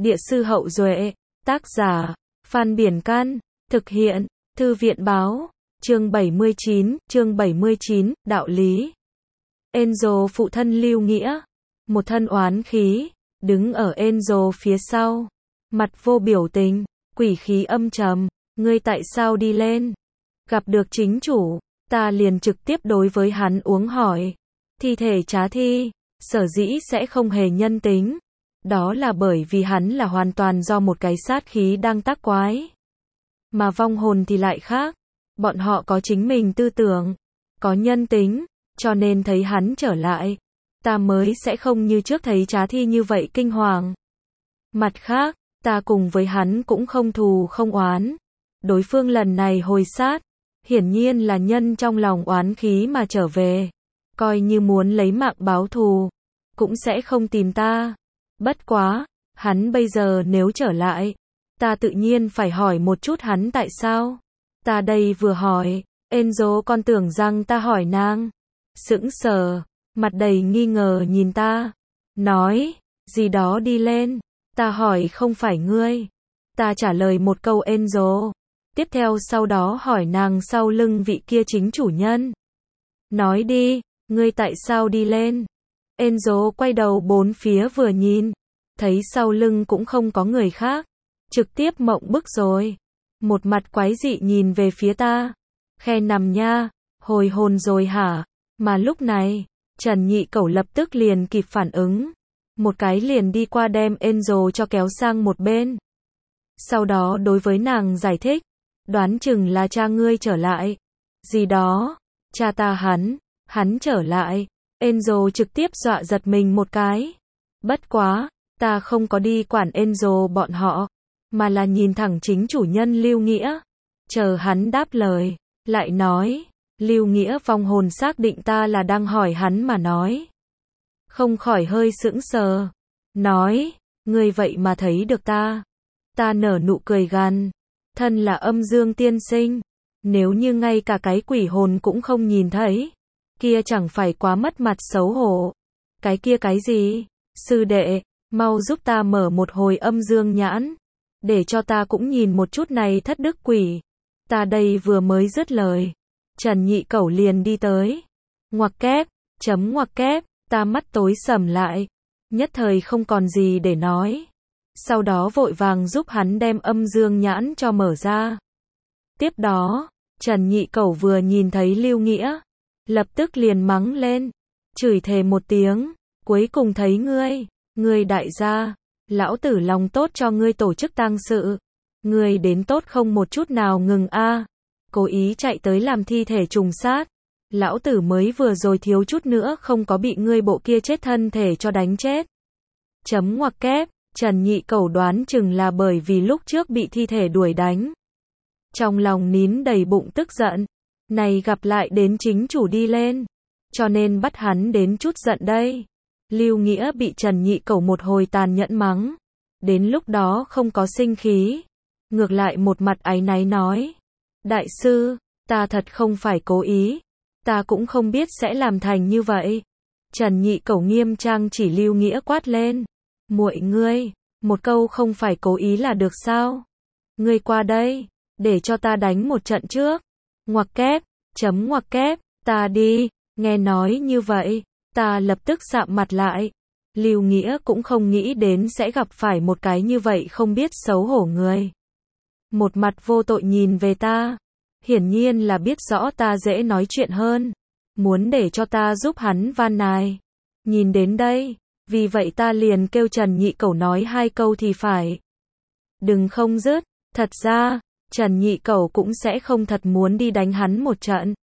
Địa sư Hậu Duệ, tác giả, Phan Biển Can, thực hiện, Thư viện Báo, chương 79, đạo lý. Enzo phụ thân Lưu Nghĩa, một thân oán khí, đứng ở Enzo phía sau, mặt vô biểu tình, quỷ khí âm trầm, ngươi tại sao đi lên? Gặp được chính chủ, ta liền trực tiếp đối với hắn uống hỏi. Thi thể trá thi, sở dĩ sẽ không hề nhân tính. Đó là bởi vì hắn là hoàn toàn do một cái sát khí đang tác quái. Mà vong hồn thì lại khác. Bọn họ có chính mình tư tưởng, có nhân tính, cho nên thấy hắn trở lại, ta mới sẽ không như trước thấy trá thi như vậy kinh hoàng. Mặt khác, ta cùng với hắn cũng không thù không oán. Đối phương lần này hồi sát, hiển nhiên là nhân trong lòng oán khí mà trở về. Coi như muốn lấy mạng báo thù, cũng sẽ không tìm ta. Bất quá, hắn bây giờ nếu trở lại, ta tự nhiên phải hỏi một chút hắn tại sao. Ta đây vừa hỏi, Enzo còn tưởng rằng ta hỏi nàng. Sững sờ, mặt đầy nghi ngờ nhìn ta. Nói, gì đó đi lên. Ta hỏi không phải ngươi. Ta trả lời một câu Enzo. Tiếp theo sau đó hỏi nàng sau lưng vị kia chính chủ nhân. Nói đi, ngươi tại sao đi lên? Enzo quay đầu bốn phía vừa nhìn. Thấy sau lưng cũng không có người khác. Trực tiếp mộng bức rồi. Một mặt quái dị nhìn về phía ta. Khe nằm nha, hồi hồn rồi hả? Mà lúc này, Trần Nhị Cẩu lập tức liền kịp phản ứng. Một cái liền đi qua đem Enzo cho kéo sang một bên. Sau đó đối với nàng giải thích. Đoán chừng là cha ngươi trở lại. Gì đó, cha ta hắn trở lại. Enzo trực tiếp dọa giật mình một cái. Bất quá, ta không có đi quản Enzo bọn họ. Mà là nhìn thẳng chính chủ nhân Lưu Nghĩa. Chờ hắn đáp lời, lại nói, Lưu Nghĩa vong hồn xác định ta là đang hỏi hắn mà nói. Không khỏi hơi sững sờ. Nói, ngươi vậy mà thấy được ta. Ta nở nụ cười gằn. Thân là âm dương tiên sinh. Nếu như ngay cả cái quỷ hồn cũng không nhìn thấy. Kia chẳng phải quá mất mặt xấu hổ. Cái kia cái gì? Sư đệ, mau giúp ta mở một hồi âm dương nhãn. Để cho ta cũng nhìn một chút này thất đức quỷ. Ta đây vừa mới dứt lời. Trần Nhị Cẩu liền đi tới. Ngoặc kép, ngoặc kép, ta mắt tối sầm lại. Nhất thời không còn gì để nói. Sau đó vội vàng giúp hắn đem âm dương nhãn cho mở ra. Tiếp đó, Trần Nhị Cẩu vừa nhìn thấy Lưu Nghĩa. Lập tức liền mắng lên. Chửi thề một tiếng. Cuối cùng thấy ngươi đại gia. Lão tử lòng tốt cho ngươi tổ chức tang sự. Ngươi đến tốt không một chút nào ngừng a. Cố ý chạy tới làm thi thể trùng sát. Lão tử mới vừa rồi thiếu chút nữa không có bị ngươi bộ kia chết thân thể cho đánh chết. Ngoặc kép, Trần Nhị Cẩu đoán chừng là bởi vì lúc trước bị thi thể đuổi đánh. Trong lòng nín đầy bụng tức giận. Này gặp lại đến chính chủ đi lên. Cho nên bắt hắn đến chút giận đây. Lưu Nghĩa bị Trần Nhị Cẩu một hồi tàn nhẫn mắng. Đến lúc đó không có sinh khí. Ngược lại một mặt áy náy nói. Đại sư, ta thật không phải cố ý. Ta cũng không biết sẽ làm thành như vậy. Trần Nhị Cẩu nghiêm trang chỉ Lưu Nghĩa quát lên. Muội ngươi, một câu không phải cố ý là được sao? Ngươi qua đây, để cho ta đánh một trận trước. Ngoặc kép, ngoặc kép, ta đi. Nghe nói như vậy. Ta lập tức sạm mặt lại. Lưu Nghĩa cũng không nghĩ đến sẽ gặp phải một cái như vậy không biết xấu hổ người. Một mặt vô tội nhìn về ta. Hiển nhiên là biết rõ ta dễ nói chuyện hơn. Muốn để cho ta giúp hắn van nài. Nhìn đến đây. Vì vậy ta liền kêu Trần Nhị Cẩu nói hai câu thì phải. Đừng không dứt. Thật ra, Trần Nhị Cẩu cũng sẽ không thật muốn đi đánh hắn một trận.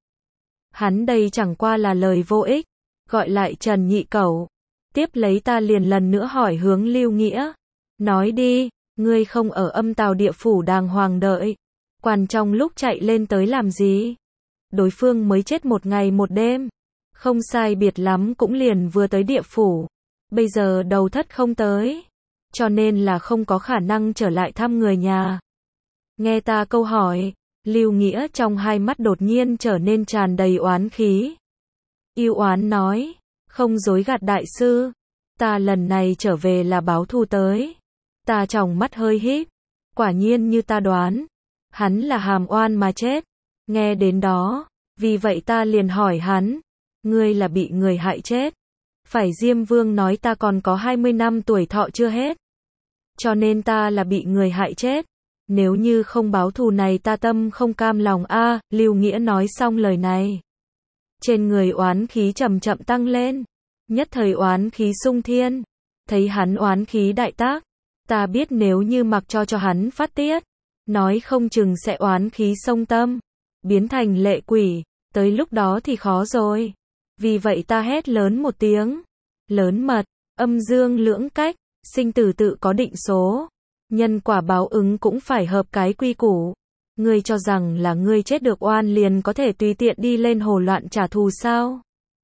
Hắn đây chẳng qua là lời vô ích. Gọi lại Trần Nhị Cẩu. Tiếp lấy ta liền lần nữa hỏi hướng Lưu Nghĩa. Nói đi, ngươi không ở âm tào địa phủ đàng hoàng đợi. Quan trong lúc chạy lên tới làm gì? Đối phương mới chết một ngày một đêm. Không sai biệt lắm cũng liền vừa tới địa phủ. Bây giờ đầu thất không tới. Cho nên là không có khả năng trở lại thăm người nhà. Nghe ta câu hỏi, Lưu Nghĩa trong hai mắt đột nhiên trở nên tràn đầy oán khí. Yêu oán nói, không dối gạt đại sư, ta lần này trở về là báo thù tới. Ta tròng mắt hơi híp. Quả nhiên như ta đoán. Hắn là hàm oan mà chết. Nghe đến đó, vì vậy ta liền hỏi hắn. Ngươi là bị người hại chết. Phải Diêm Vương nói ta còn có 20 năm tuổi thọ chưa hết. Cho nên ta là bị người hại chết. Nếu như không báo thù này ta tâm không cam lòng a. Lưu Nghĩa nói xong lời này. Trên người oán khí chậm chậm tăng lên. Nhất thời oán khí sung thiên. Thấy hắn oán khí đại tác. Ta biết nếu như mặc cho hắn phát tiết. Nói không chừng sẽ oán khí xông tâm. Biến thành lệ quỷ. Tới lúc đó thì khó rồi. Vì vậy ta hét lớn một tiếng. Lớn mật, âm dương lưỡng cách, sinh tử tự có định số. Nhân quả báo ứng cũng phải hợp cái quy củ. Ngươi cho rằng là ngươi chết được oan liền có thể tùy tiện đi lên hồ loạn trả thù sao?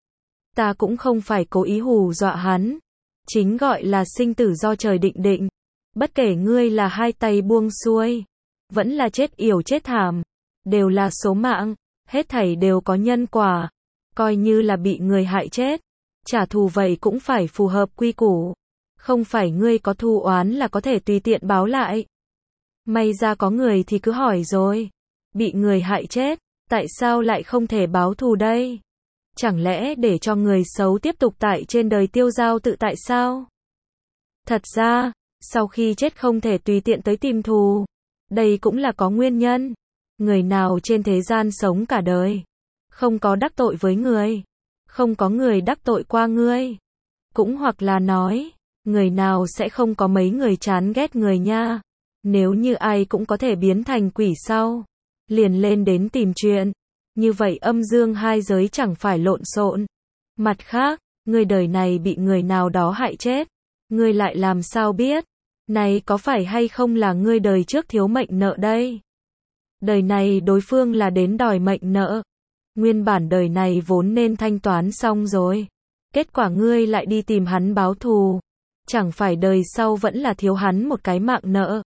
Ta cũng không phải cố ý hù dọa hắn. Chính gọi là sinh tử do trời định định. Bất kể ngươi là hai tay buông xuôi, vẫn là chết yểu chết thảm, đều là số mạng, hết thảy đều có nhân quả. Coi như là bị người hại chết, trả thù vậy cũng phải phù hợp quy củ. Không phải ngươi có thù oán là có thể tùy tiện báo lại. May ra có người thì cứ hỏi rồi. Bị người hại chết, tại sao lại không thể báo thù đây? Chẳng lẽ để cho người xấu tiếp tục tại trên đời tiêu dao tự tại sao? Thật ra, sau khi chết không thể tùy tiện tới tìm thù. Đây cũng là có nguyên nhân. Người nào trên thế gian sống cả đời, không có đắc tội với người, không có người đắc tội qua ngươi. Cũng hoặc là nói, người nào sẽ không có mấy người chán ghét người nha. Nếu như ai cũng có thể biến thành quỷ sau, liền lên đến tìm chuyện. Như vậy âm dương hai giới chẳng phải lộn xộn. Mặt khác, ngươi đời này bị người nào đó hại chết. Ngươi lại làm sao biết? Này có phải hay không là ngươi đời trước thiếu mệnh nợ đây? Đời này đối phương là đến đòi mệnh nợ. Nguyên bản đời này vốn nên thanh toán xong rồi. Kết quả ngươi lại đi tìm hắn báo thù. Chẳng phải đời sau vẫn là thiếu hắn một cái mạng nợ.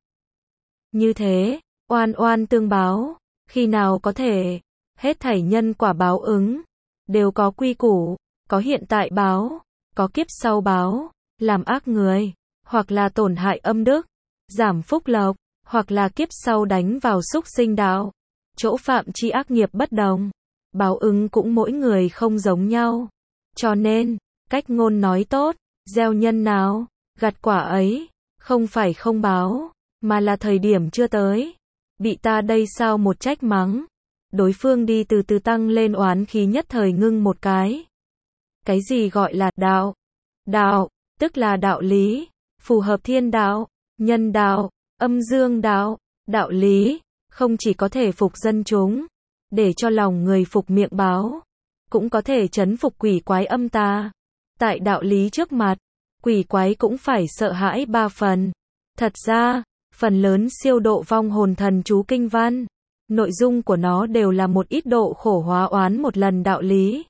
Như thế, oan oan tương báo, khi nào có thể, hết thảy nhân quả báo ứng, đều có quy củ, có hiện tại báo, có kiếp sau báo, làm ác người, hoặc là tổn hại âm đức, giảm phúc lộc, hoặc là kiếp sau đánh vào súc sinh đạo. Chỗ phạm chi ác nghiệp bất đồng, báo ứng cũng mỗi người không giống nhau. Cho nên, cách ngôn nói tốt, gieo nhân nào, gặt quả ấy, không phải không báo, mà là thời điểm chưa tới. Bị ta đây sao một trách mắng. Đối phương đi từ từ tăng lên oán khí nhất thời ngưng một cái. Cái gì gọi là đạo? Đạo, tức là đạo lý, phù hợp thiên đạo, nhân đạo, âm dương đạo, đạo lý, không chỉ có thể phục dân chúng, để cho lòng người phục miệng báo, cũng có thể trấn phục quỷ quái âm tà. Tại đạo lý trước mặt, quỷ quái cũng phải sợ hãi ba phần. Thật ra, phần lớn siêu độ vong hồn thần chú kinh văn, nội dung của nó đều là một ít độ khổ hóa oán một lần đạo lý.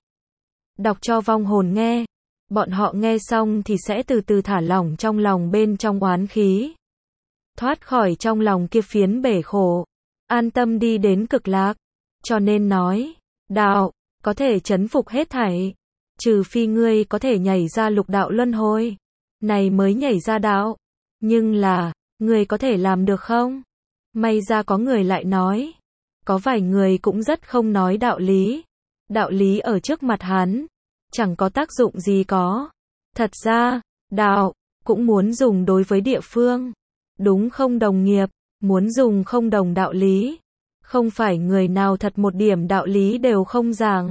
Đọc cho vong hồn nghe, bọn họ nghe xong thì sẽ từ từ thả lỏng trong lòng bên trong oán khí. Thoát khỏi trong lòng kia phiến bể khổ, an tâm đi đến cực lạc. Cho nên nói, đạo, có thể trấn phục hết thảy. Trừ phi ngươi có thể nhảy ra lục đạo luân hồi, này mới nhảy ra đạo. Nhưng là, ngươi có thể làm được không? May ra có người lại nói. Có vài người cũng rất không nói đạo lý. Đạo lý ở trước mặt hắn, chẳng có tác dụng gì có. Thật ra, đạo, cũng muốn dùng đối với địa phương. Đúng không đồng nghiệp, muốn dùng không đồng đạo lý. Không phải người nào thật một điểm đạo lý đều không giảng.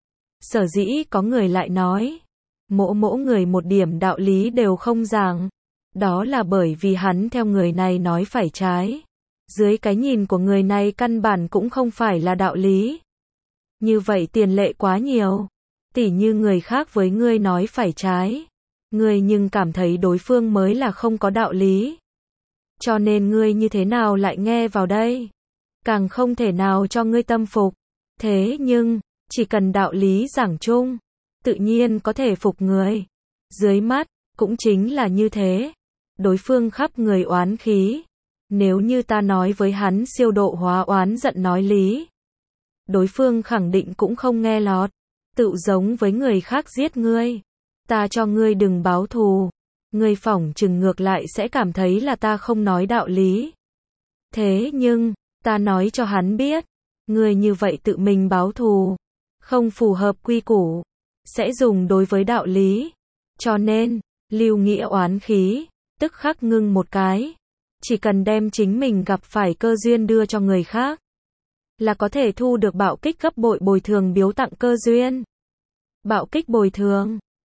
Sở dĩ có người lại nói, mỗi người một điểm đạo lý đều không giảng. Đó là bởi vì hắn theo người này nói phải trái. Dưới cái nhìn của người này căn bản cũng không phải là đạo lý. Như vậy tiền lệ quá nhiều. Tỉ như người khác với ngươi nói phải trái. Ngươi nhưng cảm thấy đối phương mới là không có đạo lý. Cho nên ngươi như thế nào lại nghe vào đây? Càng không thể nào cho ngươi tâm phục. Thế nhưng, chỉ cần đạo lý giảng chung, tự nhiên có thể phục người. Dưới mắt, cũng chính là như thế. Đối phương khắp người oán khí. Nếu như ta nói với hắn siêu độ hóa oán giận nói lý, đối phương khẳng định cũng không nghe lọt. Tự giống với người khác giết ngươi, ta cho ngươi đừng báo thù. Ngươi phỏng chừng ngược lại sẽ cảm thấy là ta không nói đạo lý. Thế nhưng, ta nói cho hắn biết, ngươi như vậy tự mình báo thù, không phù hợp quy củ, sẽ dùng đối với đạo lý. Cho nên, Lưu Nghĩa oán khí, tức khắc ngưng một cái. Chỉ cần đem chính mình gặp phải cơ duyên đưa cho người khác, là có thể thu được bạo kích gấp bội bồi thường biếu tặng cơ duyên. Bạo kích bồi thường.